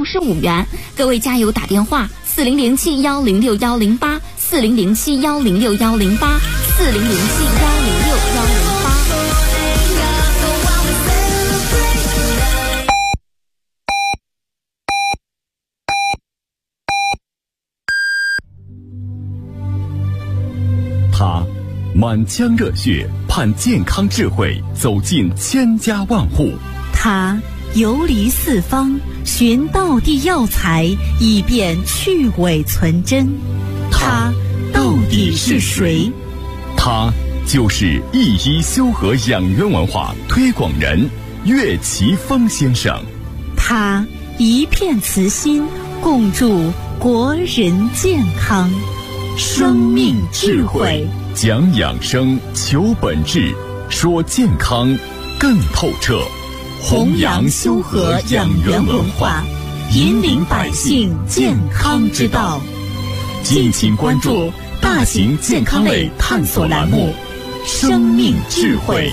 55元。各位加油打电话：4007106108，4007106108，4007106108。 他满腔热血盼健康智慧走进千家万户， 他游离四方寻道地药材，以便去伪存真。他到底是谁？ 他就是一医修和养元文化推广人岳奇峰先生。 他一片慈心，共筑国人健康。生命智慧， 讲养生，求本质，说健康更透彻。 弘扬修和养元文化，引领百姓健康之道。 敬请关注大型健康类探索栏目《生命智慧》。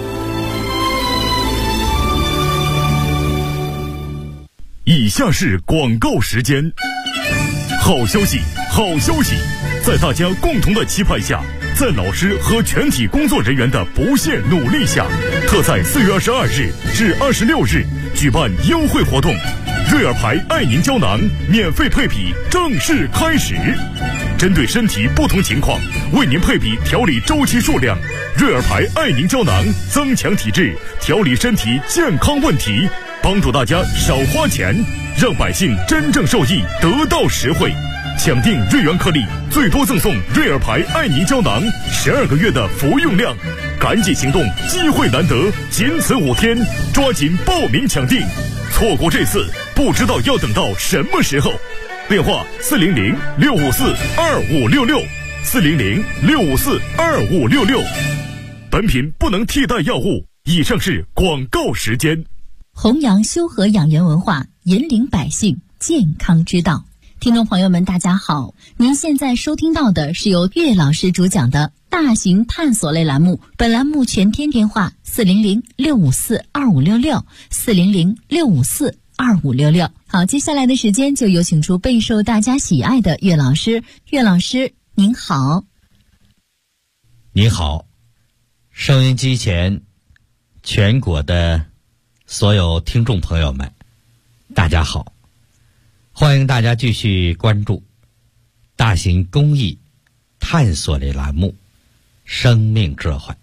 以下是广告时间。好消息，好消息！在大家共同的期盼下，在老师和全体工作人员的不懈努力下，特在4月22日至26日举办优惠活动，瑞尔牌爱宁胶囊免费配比正式开始。针对身体不同情况，为您配比调理周期数量。瑞尔牌爱宁胶囊增强体质，调理身体健康问题，帮助大家少花钱，让百姓真正受益，得到实惠。抢订瑞元颗粒，最多赠送瑞尔牌爱宁胶囊12个月的服用量。赶紧行动，机会难得，仅此5天，抓紧报名抢订，错过这次不知道要等到什么时候。电话400-654-2566，400-654-2566。本品不能替代药物。以上是广告时间。 弘扬修和养元文化，引领百姓健康之道。听众朋友们大家好，您现在收听到的是由岳老师主讲的大型探索类栏目，本栏目全天电话400-654-2566，400-654-2566。好，接下来的时间就有请出备受大家喜爱的岳老师。岳老师您好。 您好，收音机前全国的所有听众朋友们大家好，欢迎大家继续关注大型公益探索类栏目《生命智慧》。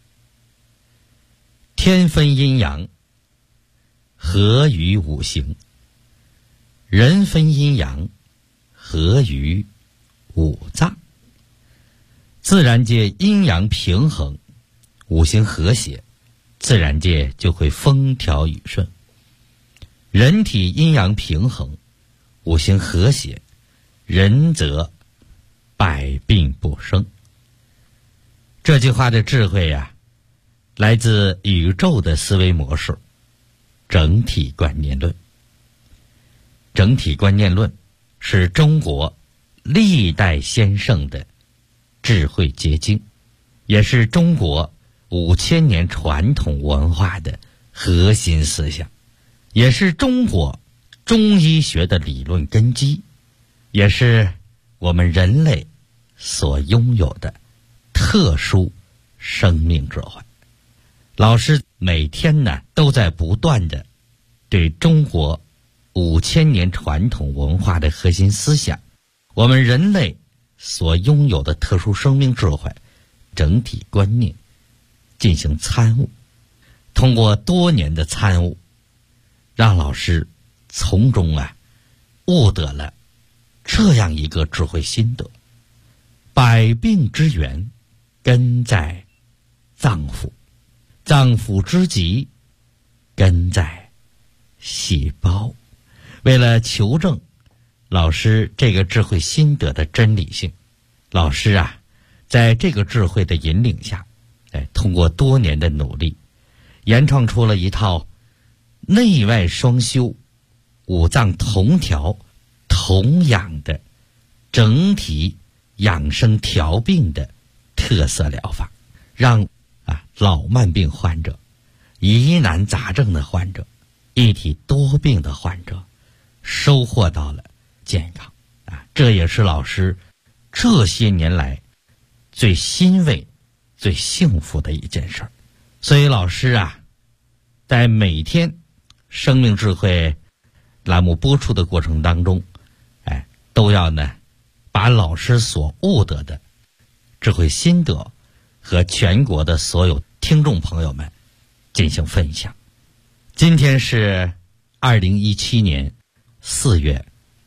天分阴阳，合于五行；人分阴阳，合于五脏。自然界阴阳平衡，五行和谐，自然界就会风调雨顺。人体阴阳平衡，五行和谐，人则百病不生。这句话的智慧呀，来自宇宙的思维模式——整体观念论。整体观念论是中国历代先圣的智慧结晶，也是中国5000年传统文化的核心思想，也是中国中医学的理论根基，也是我们人类所拥有的特殊生命智慧。老师每天呢都在不断的对中国5000年传统文化的核心思想，我们人类所拥有的特殊生命智慧、整体观念进行参悟。通过多年的参悟，让老师从中悟得了这样一个智慧心得：百病之源根在脏腑，脏腑之疾根在细胞。为了求证老师这个智慧心得的真理性，老师在这个智慧的引领下，通过多年的努力，研创出了一套内外双修、五脏同调同养的整体养生调病的特色疗法，让老慢病患者、疑难杂症的患者、一体多病的患者收获到了健康啊，这也是老师这些年来最欣慰、最幸福的一件事儿。所以老师啊，在每天生命智慧栏目播出的过程当中，都要呢把老师所悟得的智慧心得和全国的所有听众朋友们进行分享。今天是2017年4月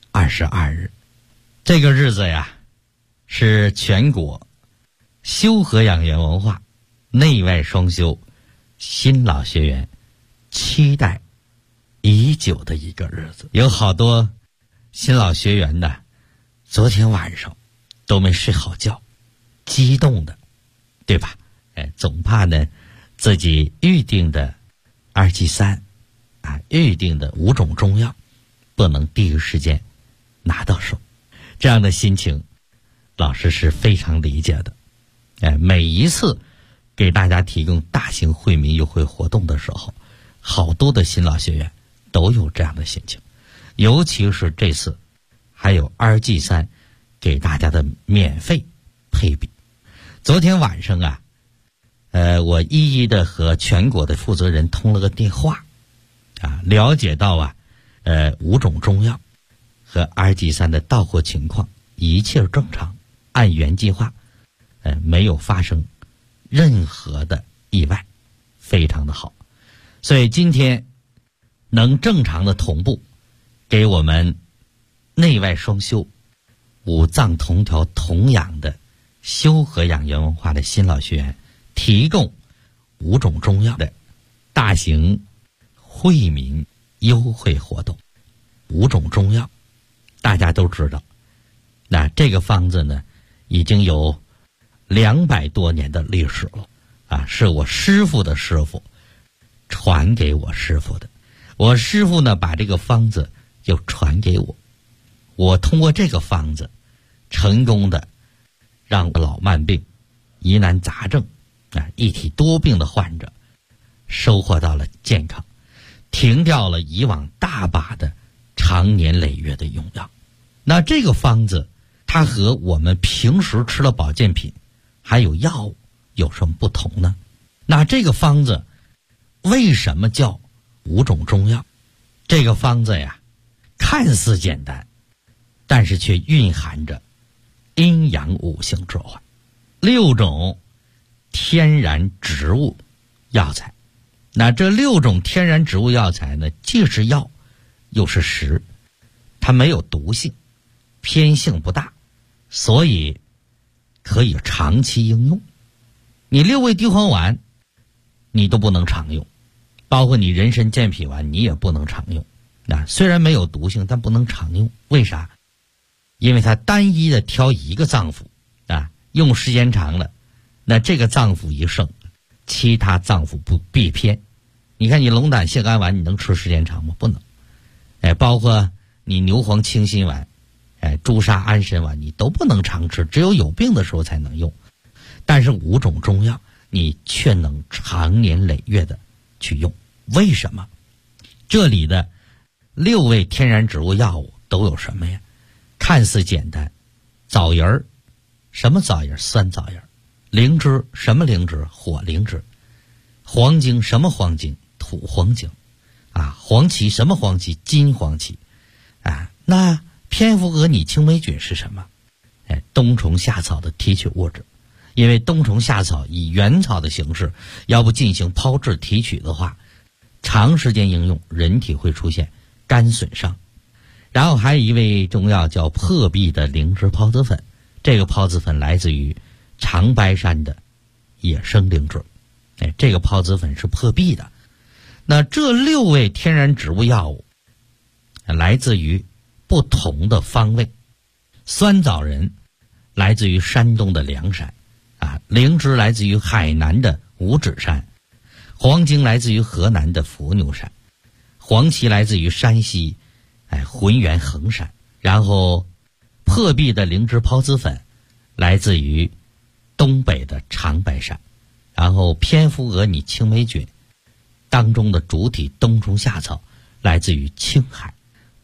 22日，这个日子呀，是全国修和养元文化内外双修新老学员期待已久的一个日子。有好多新老学员呢，昨天晚上都没睡好觉，激动的，对吧？总怕呢自己预定的2G3预定的5种中药不能第一时间拿到手，这样的心情老师是非常理解的。每一次给大家提供大型惠民优惠活动的时候，好多的新老学员都有这样的心情，尤其是这次还有2G3给大家的免费配比。昨天晚上啊，我一一的和全国的负责人通了个电话了解到5种中药和2G3的到货情况一切正常，按原计划，没有发生任何的意外，非常的好。所以今天能正常的同步给我们内外双修、五脏同调同养的修和养元文化的新老学员提供5种中药的大型惠民优惠活动。5种中药大家都知道，那这个方子呢已经有200多年的历史了是我师傅的师傅传给我师傅的，我师傅呢把这个方子又传给我，我通过这个方子成功的让老慢病、疑难杂症一体多病的患者收获到了健康，停掉了以往大把的长年累月的用药。那这个方子它和我们平时吃的保健品还有药物有什么不同呢？那这个方子为什么叫5种中药？这个方子呀看似简单，但是却蕴含着阴阳五行之化，6种天然植物药材。那这6种天然植物药材呢，既是药又是食，它没有毒性，偏性不大，所以可以长期应用。你6味地黄丸你都不能常用，包括你人参健脾丸你也不能常用。虽然没有毒性，但不能常用。为啥？因为它单一的挑一个脏腑用时间长了，那这个脏腑一盛，其他脏腑不必偏。你看你龙胆泻肝丸你能吃时间长吗？不能。包括你牛黄清心丸、朱砂安神丸你都不能常吃，只有有病的时候才能用。但是5种中药你却能长年累月的去用。为什么？这里的6味天然植物药物都有什么呀？看似简单，枣仁儿，什么枣仁？酸枣仁。灵芝，什么灵芝？火灵芝。黄精，什么黄精？土黄精。黄芪，什么黄芪？金黄芪。那蝙蝠蛾拟青霉菌是什么？冬虫夏草的提取物质。因为冬虫夏草以原草的形式，要不进行抛制提取的话，长时间应用人体会出现肝损伤。然后还有一味中药叫破壁的灵芝孢子粉，这个孢子粉来自于长白山的野生灵芝，这个孢子粉是破壁的。那这6味天然植物药物来自于不同的方位。酸枣仁来自于山东的凉山灵芝来自于海南的五指山，黄精来自于河南的伏牛山，黄芪来自于山西浑源衡山，然后破壁的灵芝孢子粉来自于东北的长白山，然后蝙蝠蛾拟青霉菌当中的主体冬虫夏草来自于青海，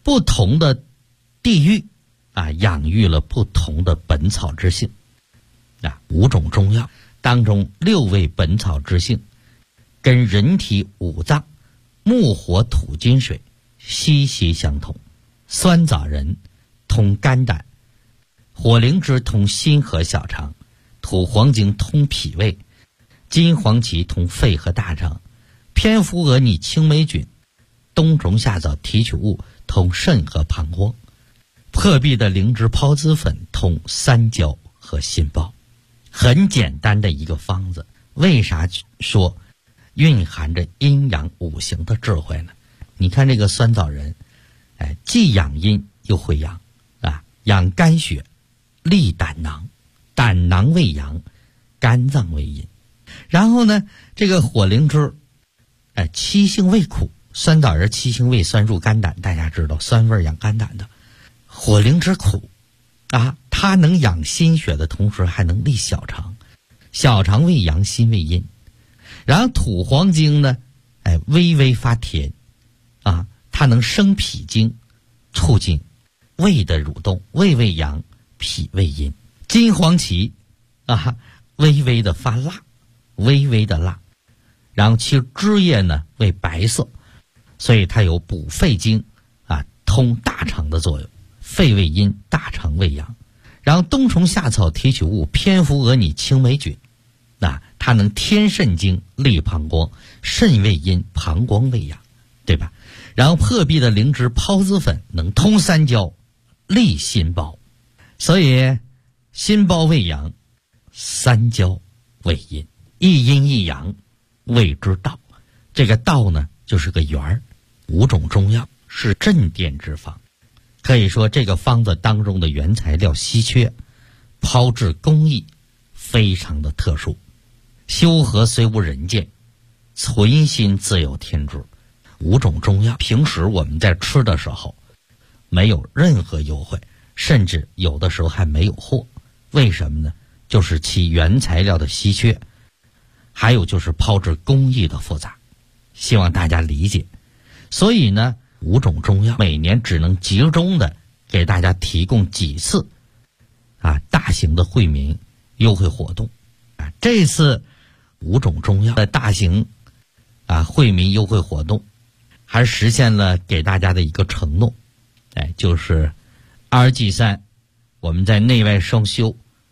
不同的地域养育了不同的本草之性。5种中药当中6味本草之性跟人体5脏木火土金水息息相通。酸枣仁通肝胆，火灵芝通心和小肠，土黄精通脾胃，金黄芪通肺和大肠，蝙蝠蛾拟青霉菌、冬虫夏草提取物通肾和膀胱，破壁的灵芝孢子粉通三焦和心包。很简单的一个方子，为啥说蕴含着阴阳5行的智慧呢？你看这个酸枣仁，既养阴又会阳养肝血，利胆囊，胆囊为阳，肝脏为阴。然后呢，这个火灵芝，七性味苦，酸枣仁七性味酸入肝胆，大家知道酸味养肝胆的。火灵芝苦它能养心血的同时还能利小肠，小肠为阳，心为阴。然后土黄精呢，微微发甜它能生脾经，促进胃的蠕动，胃为阳，脾为阴。金黄芪微微的发辣，微微的辣，然后其汁液呢为白色，所以它有补肺经通大肠的作用，肺为阴，大肠为阳。然后冬虫夏草提取物蝙蝠蛾拟青霉菌它能添肾经，利膀胱，肾为阴，膀胱为阳，对吧？然后破壁的灵芝孢子粉能通三焦，利心包，所以心包为阳，三焦为阴，一阴一阳谓之道。这个道呢就是个圆儿。5种中药是镇店之方，可以说这个方子当中的原材料稀缺，炮制工艺非常的特殊。修和虽无人见，存心自有天知。5种中药平时我们在吃的时候没有任何优惠，甚至有的时候还没有货。为什么呢？就是其原材料的稀缺，还有就是炮制工艺的复杂，希望大家理解。所以呢，5种中药每年只能集中的给大家提供几次大型的惠民优惠活动这次5种中药的大型惠民优惠活动还实现了给大家的一个承诺，就是2G3我们在内外双修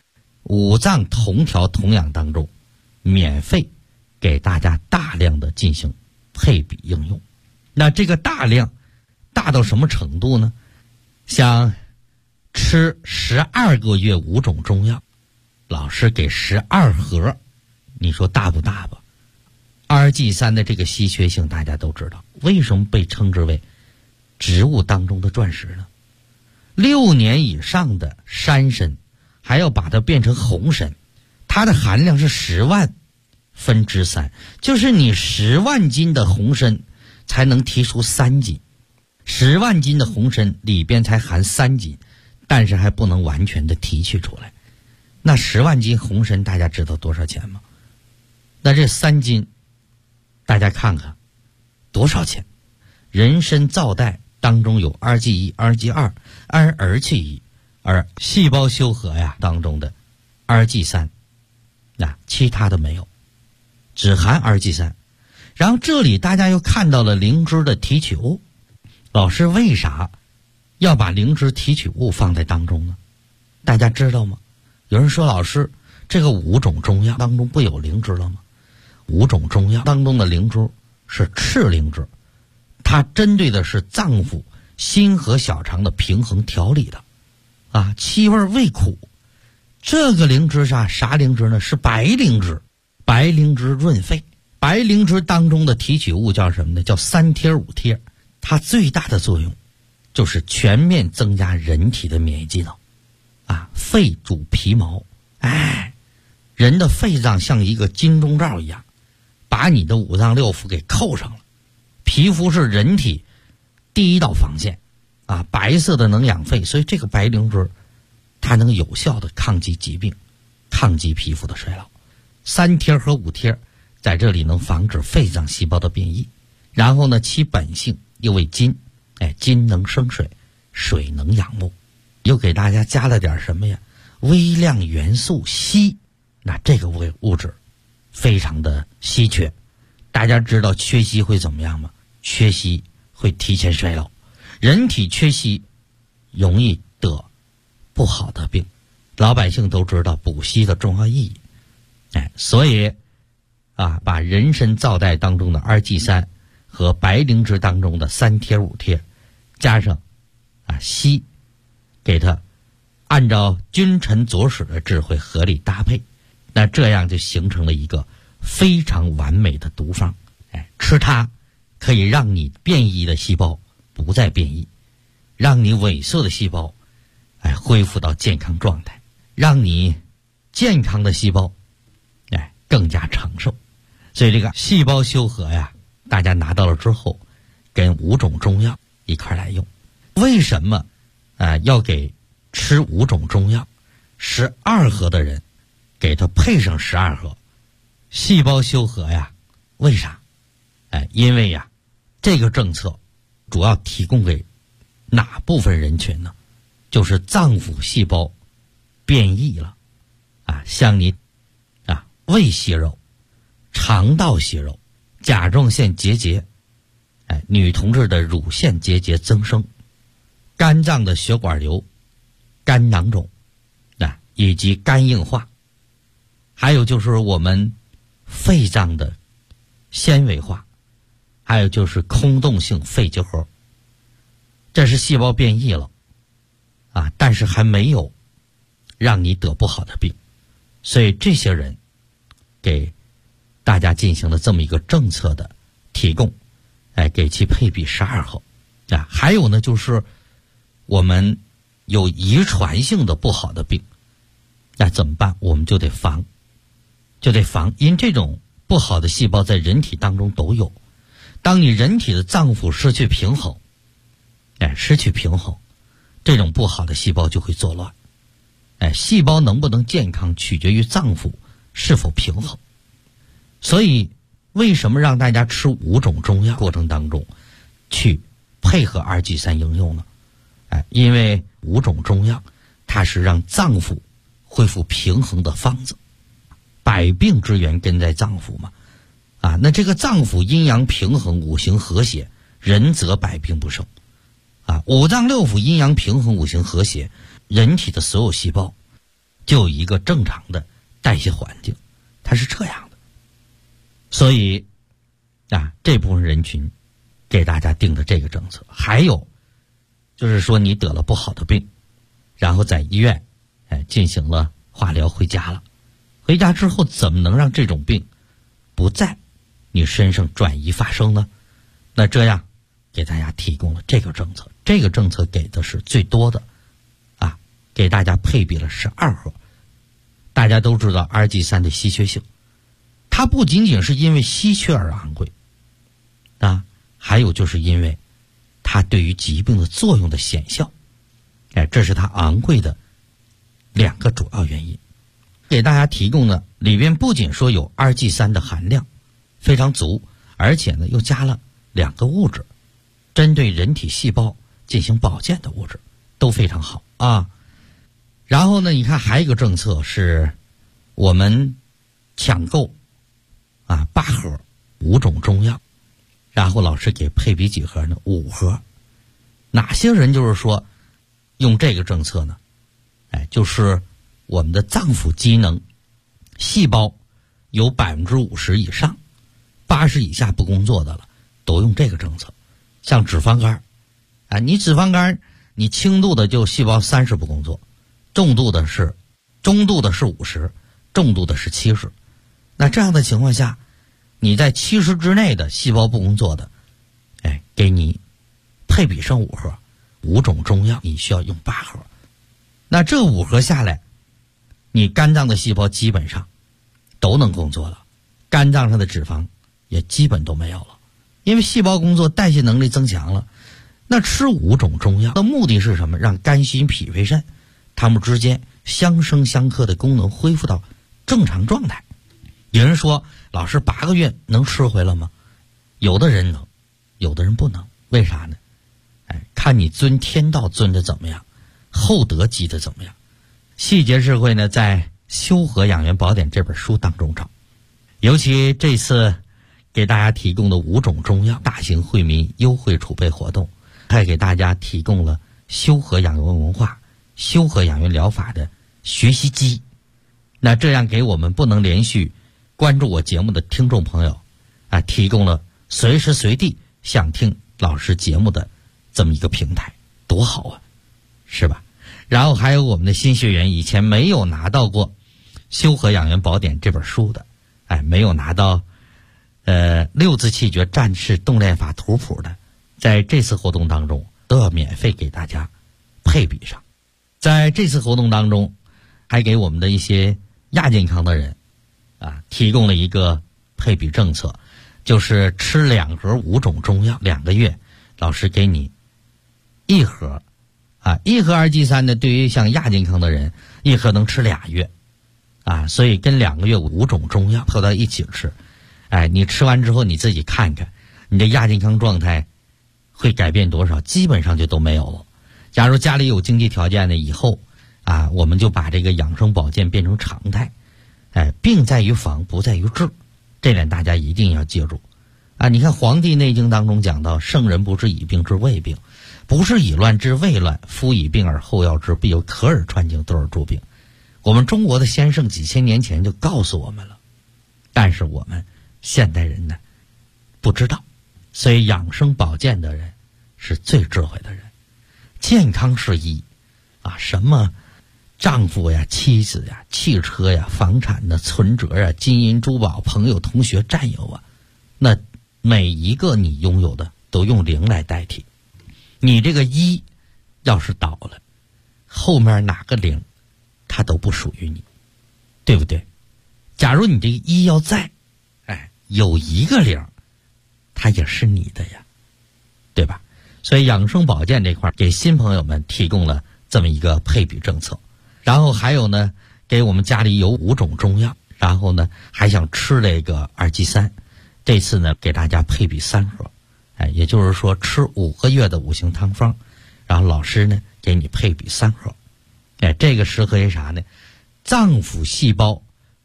5脏同调同养当中免费给大家大量的进行配比应用。那这个大量大到什么程度呢？像吃12个月5种中药，老师给12盒，你说大不大吧？2G3的这个稀缺性大家都知道，为什么被称之为植物当中的钻石呢？6年以上的山参还要把它变成红参，它的含量是10万分之3，就是你10万斤的红参才能提出3斤，10万斤的红参里边才含3斤，但是还不能完全的提取出来。那10万斤红参大家知道多少钱吗？那这3斤大家看看多少钱？人参皂苷当中有2G1、2G2、2G1，而细胞修和当中的2G3，其他的没有，只含2G3。然后这里大家又看到了灵芝的提取物，老师为啥要把灵芝提取物放在当中呢？大家知道吗？有人说老师，这个5种中药当中不有灵芝了吗？5种中药当中的灵芝是赤灵芝，它针对的是脏腑、心和小肠的平衡调理的气味味苦。这个灵芝啥灵芝呢？是白灵芝，白灵芝润肺。白灵芝当中的提取物叫什么呢？叫3贴5贴。它最大的作用就是全面增加人体的免疫机能肺主皮毛，人的肺脏像一个金钟罩一样，把你的5脏6腑给扣上了。皮肤是人体第一道防线白色的能养肺，所以这个白灵芝它能有效的抗击疾病，抗击皮肤的衰老。3贴和5贴在这里能防止肺脏细胞的变异。然后呢，其本性又为金， 金能生水，水能养木，又给大家加了点什么呀？微量元素硒。那这个物质非常的稀缺，大家知道缺硒会怎么样吗？缺硒会提前衰老，人体缺硒容易得不好的病，老百姓都知道补硒的重要意义。所以把人参皂苷当中的2G3和白灵芝当中的3贴5贴加上硒，给它按照君臣佐使的智慧合理搭配，那这样就形成了一个非常完美的毒方。吃它可以让你变异的细胞不再变异，让你萎缩的细胞恢复到健康状态，让你健康的细胞更加长寿。所以这个细胞修和呀，大家拿到了之后跟5种中药一块来用。为什么要给吃5种中药12盒的人给他配上12盒细胞修和呀？为啥？因为呀，这个政策主要提供给哪部分人群呢？就是脏腑细胞变异了像你胃息肉、肠道息肉、甲状腺结节，女同志的乳腺结节增生，肝脏的血管瘤、肝囊肿以及肝硬化，还有就是我们肺脏的纤维化，还有就是空洞性肺结核。这是细胞变异了但是还没有让你得不好的病，所以这些人给大家进行了这么一个政策的提供，给其配比12盒还有呢，就是我们有遗传性的不好的病，那怎么办？我们就得防，因为这种不好的细胞在人体当中都有。当你人体的脏腑失去平衡，这种不好的细胞就会作乱。细胞能不能健康取决于脏腑是否平衡。所以为什么让大家吃5种中药过程当中去配合2G3应用呢？因为5种中药它是让脏腑恢复平衡的方子，百病之源根在脏腑嘛那这个脏腑阴阳平衡，五行和谐，人则百病不生五脏六腑阴阳平衡，五行和谐，人体的所有细胞就有一个正常的代谢环境，它是这样的。所以这部分人群给大家定的这个政策。还有就是说你得了不好的病，然后在医院进行了化疗，回家了，回家之后怎么能让这种病不在你身上转移发生呢？那这样给大家提供了这个政策。这个政策给的是最多的给大家配比了12盒。大家都知道2G3的稀缺性，它不仅仅是因为稀缺而昂贵还有就是因为它对于疾病的作用的显效，这是它昂贵的2个主要原因。给大家提供的里边不仅说有2G3的含量非常足，而且呢又加了2个物质，针对人体细胞进行保健的物质都非常好然后呢，你看还有一个政策是我们抢购8盒5种中药，然后老师给配比几盒呢？5盒。哪些人就是说用这个政策呢？就是我们的脏腑机能细胞有50%以上，80以下不工作的了，都用这个政策。像脂肪肝你脂肪肝你轻度的就细胞30不工作，中度的是50%，重度的是70。那这样的情况下，你在70之内的细胞不工作的给你配比上5盒5种中药，你需要用8盒。那这5盒下来，你肝脏的细胞基本上都能工作了，肝脏上的脂肪也基本都没有了，因为细胞工作，代谢能力增强了。那吃5种中药的目的是什么？让肝心脾肺肾它们之间相生相克的功能恢复到正常状态。有人说老师8个月能吃回来吗？有的人能，有的人不能。为啥呢？ 看你尊天道尊的怎么样，厚德积的怎么样。细节智慧呢，在《修和养元宝典》这本书当中找。尤其这次给大家提供的5种中药大型惠民优惠储备活动，还给大家提供了修和养元文化、修和养元疗法的学习机。那这样给我们不能连续关注我节目的听众朋友提供了随时随地想听老师节目的这么一个平台，多好啊，是吧？然后还有我们的新学员以前没有拿到过《修和养元宝典》这本书的，没有拿到6字气诀战士动练法图谱的，在这次活动当中都要免费给大家配比上。在这次活动当中，还给我们的一些亚健康的人提供了一个配比政策，就是吃2盒5种中药2个月，老师给你1盒1盒2G3呢，对于像亚健康的人1盒能吃2月所以跟2个月5种中药合到一起吃，你吃完之后你自己看看你的亚健康状态会改变多少，基本上就都没有了。假如家里有经济条件的，以后我们就把这个养生保健变成常态。病在于防，不在于治，这点大家一定要记住你看《黄帝内经》当中讲到，圣人不是以病治未病，不是以乱治未乱，夫以病而后药之，必有可耳穿经，得而诸病。我们中国的先圣几千年前就告诉我们了，但是我们现代人呢不知道，所以养生保健的人是最智慧的人。健康是一什么丈夫呀、妻子呀、汽车呀、房产的存折呀、金银珠宝、朋友、同学、战友那每一个你拥有的都用0来代替。你这个1要是倒了，后面哪个0它都不属于你，对不对？假如你这个1要在有一个0，它也是你的呀，对吧？所以养生保健这块给新朋友们提供了这么一个配比政策。然后还有呢，给我们家里有5种中药，然后呢还想吃这个2G3，这次呢给大家配比3盒，也就是说吃5个月的5行汤方，然后老师呢给你配比3盒。这个适合于啥呢？脏腑细胞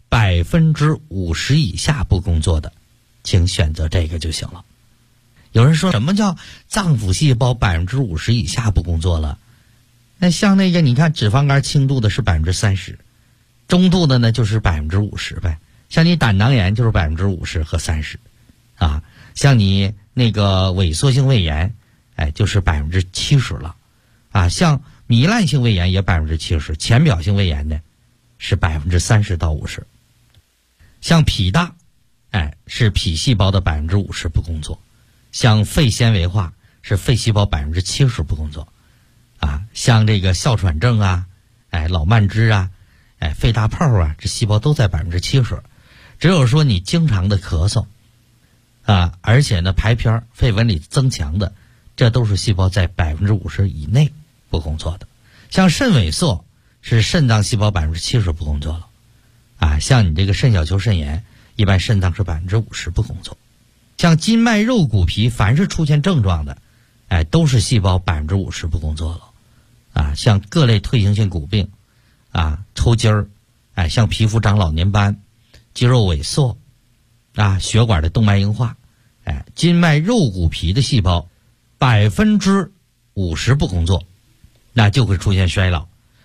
50%以下不工作的，请选择这个就行了。有人说什么叫脏腑细胞50%以下不工作了？那像那个你看脂肪肝轻度的是30%，中度的呢就是50%呗。像你胆囊炎就是50%和30%像你那个萎缩性胃炎就是70%了像糜烂性胃炎也70%，浅表性胃炎呢是30%到50%。像脾大是脾细胞的50%不工作，像肺纤维化是肺细胞70%不工作像这个哮喘症老慢支肺大泡这细胞都在70%。只有说你经常的咳嗽而且呢排片肺纹理增强的，这都是细胞在50%以内不工作的。像肾萎缩是肾脏细胞70%不工作了像你这个肾小球肾炎，一般肾脏是50%不工作。像筋脉肉骨皮，凡是出现症状的都是细胞50%不工作了像各类退行性骨病抽筋儿像皮肤长老年斑、肌肉萎缩血管的动脉硬化筋脉肉骨皮的细胞50%不工作，那就会出现衰老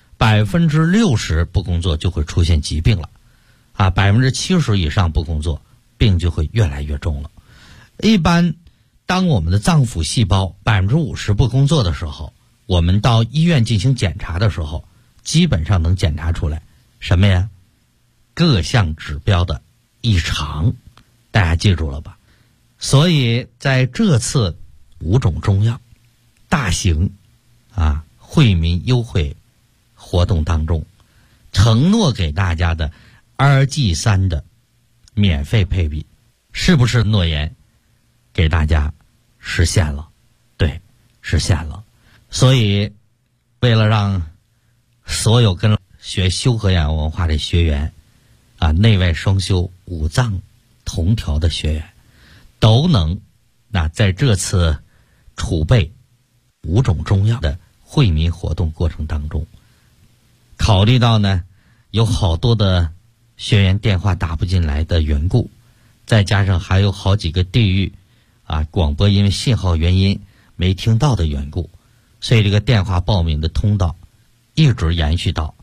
；60%不工作就会出现疾病了70%以上不工作，病就会越来越重了。一般当我们的脏腑细胞50%不工作的时候，我们到医院进行检查的时候，基本上能检查出来什么呀？各项指标的异常，大家记住了吧？所以在这次5种中药大型惠民优惠活动当中，承诺给大家的2G3的免费配比，是不是诺言给大家实现了？对，实现了。所以为了让所有跟学修和养文化的学员内外双修、五脏同调的学员都能在这次储备 5种中药的惠民活动过程当中，考虑到呢有好多的学员电话打不进来的缘故，再加上还有好几个地域广播因为信号原因没听到的缘故，所以这个电话报名的通道一直延续到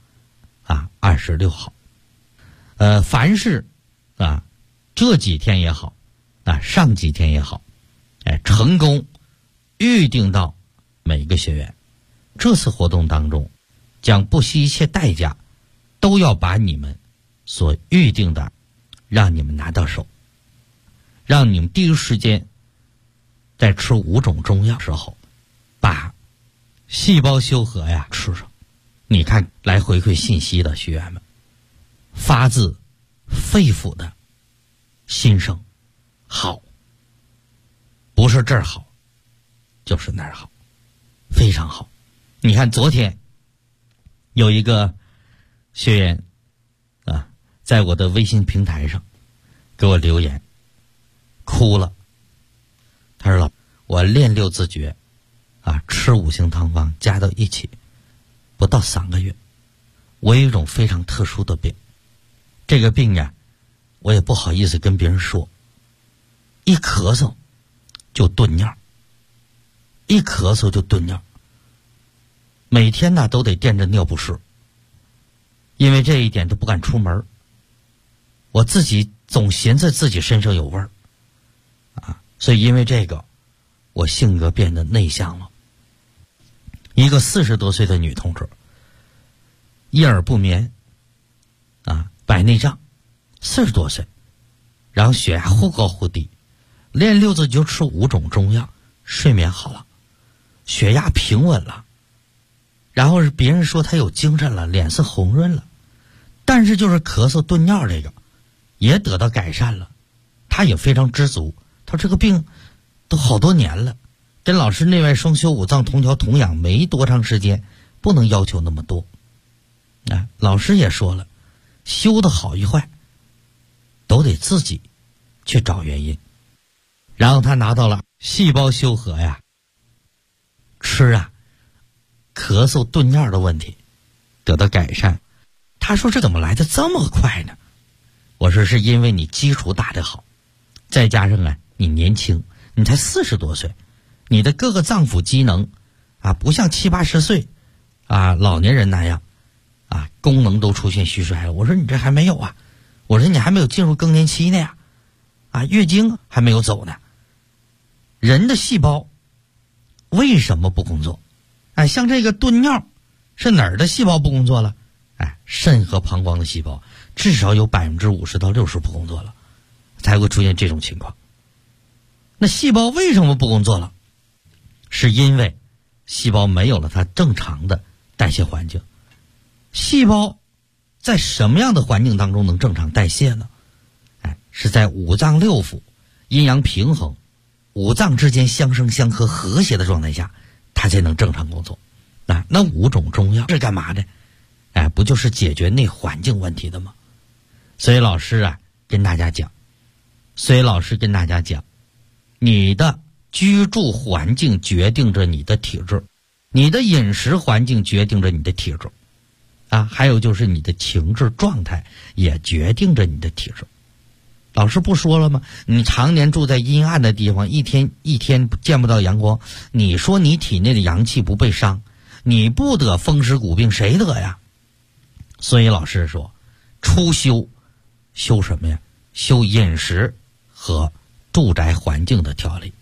26号。凡是这几天也好上几天也好，成功预定到每个学员，这次活动当中将不惜一切代价都要把你们所预定的让你们拿到手，让你们第一时间在吃5种中药时候把细胞修和吃上。你看来回馈信息的学员们发自肺腑的心声好，不是这儿好就是那儿好，非常好。你看昨天有一个学员在我的微信平台上给我留言哭了，他说我练6字诀吃5行汤方加到一起不到3个月，我有一种非常特殊的病，这个病我也不好意思跟别人说，一咳嗽就顿尿，一咳嗽就顿尿，每天都得垫着尿不湿，因为这一点都不敢出门，我自己总寻思自己身上有味儿所以因为这个我性格变得内向了。一个40多岁的女同志，夜耳不眠白内障，40多岁，然后血压忽高忽低，练6字就吃5种中药，睡眠好了，血压平稳了，然后别人说她有精神了，脸色红润了，但是就是咳嗽顿尿这个也得到改善了，她也非常知足。她说这个病都好多年了，跟老师内外双修5脏同调同养没多长时间，不能要求那么多老师也说了，修的好与坏都得自己去找原因。然后他拿到了细胞修和吃咳嗽顿尿的问题得到改善。他说这怎么来的这么快呢？我说是因为你基础打得好，再加上你年轻，你才40多岁，你的各个脏腑机能不像70、80岁老年人那样功能都出现虚衰了。我说你这还没有我说你还没有进入更年期呢月经还没有走呢。人的细胞为什么不工作像这个顿尿是哪儿的细胞不工作了肾和膀胱的细胞至少有50%到60%不工作了，才会出现这种情况。那细胞为什么不工作了？是因为细胞没有了它正常的代谢环境。细胞在什么样的环境当中能正常代谢呢？是在5脏6腑阴阳平衡，5脏之间相生相克和谐的状态下，它才能正常工作。那5种中药是干嘛的？不就是解决内环境问题的吗？所以老师跟大家讲，你的居住环境决定着你的体质，你的饮食环境决定着你的体质还有就是你的情志状态也决定着你的体质。老师不说了吗？你常年住在阴暗的地方，一天见不到阳光，你说你体内的阳气不被伤，你不得风湿骨病谁得呀？所以老师说初修什么呀？修饮食和住宅环境的调理。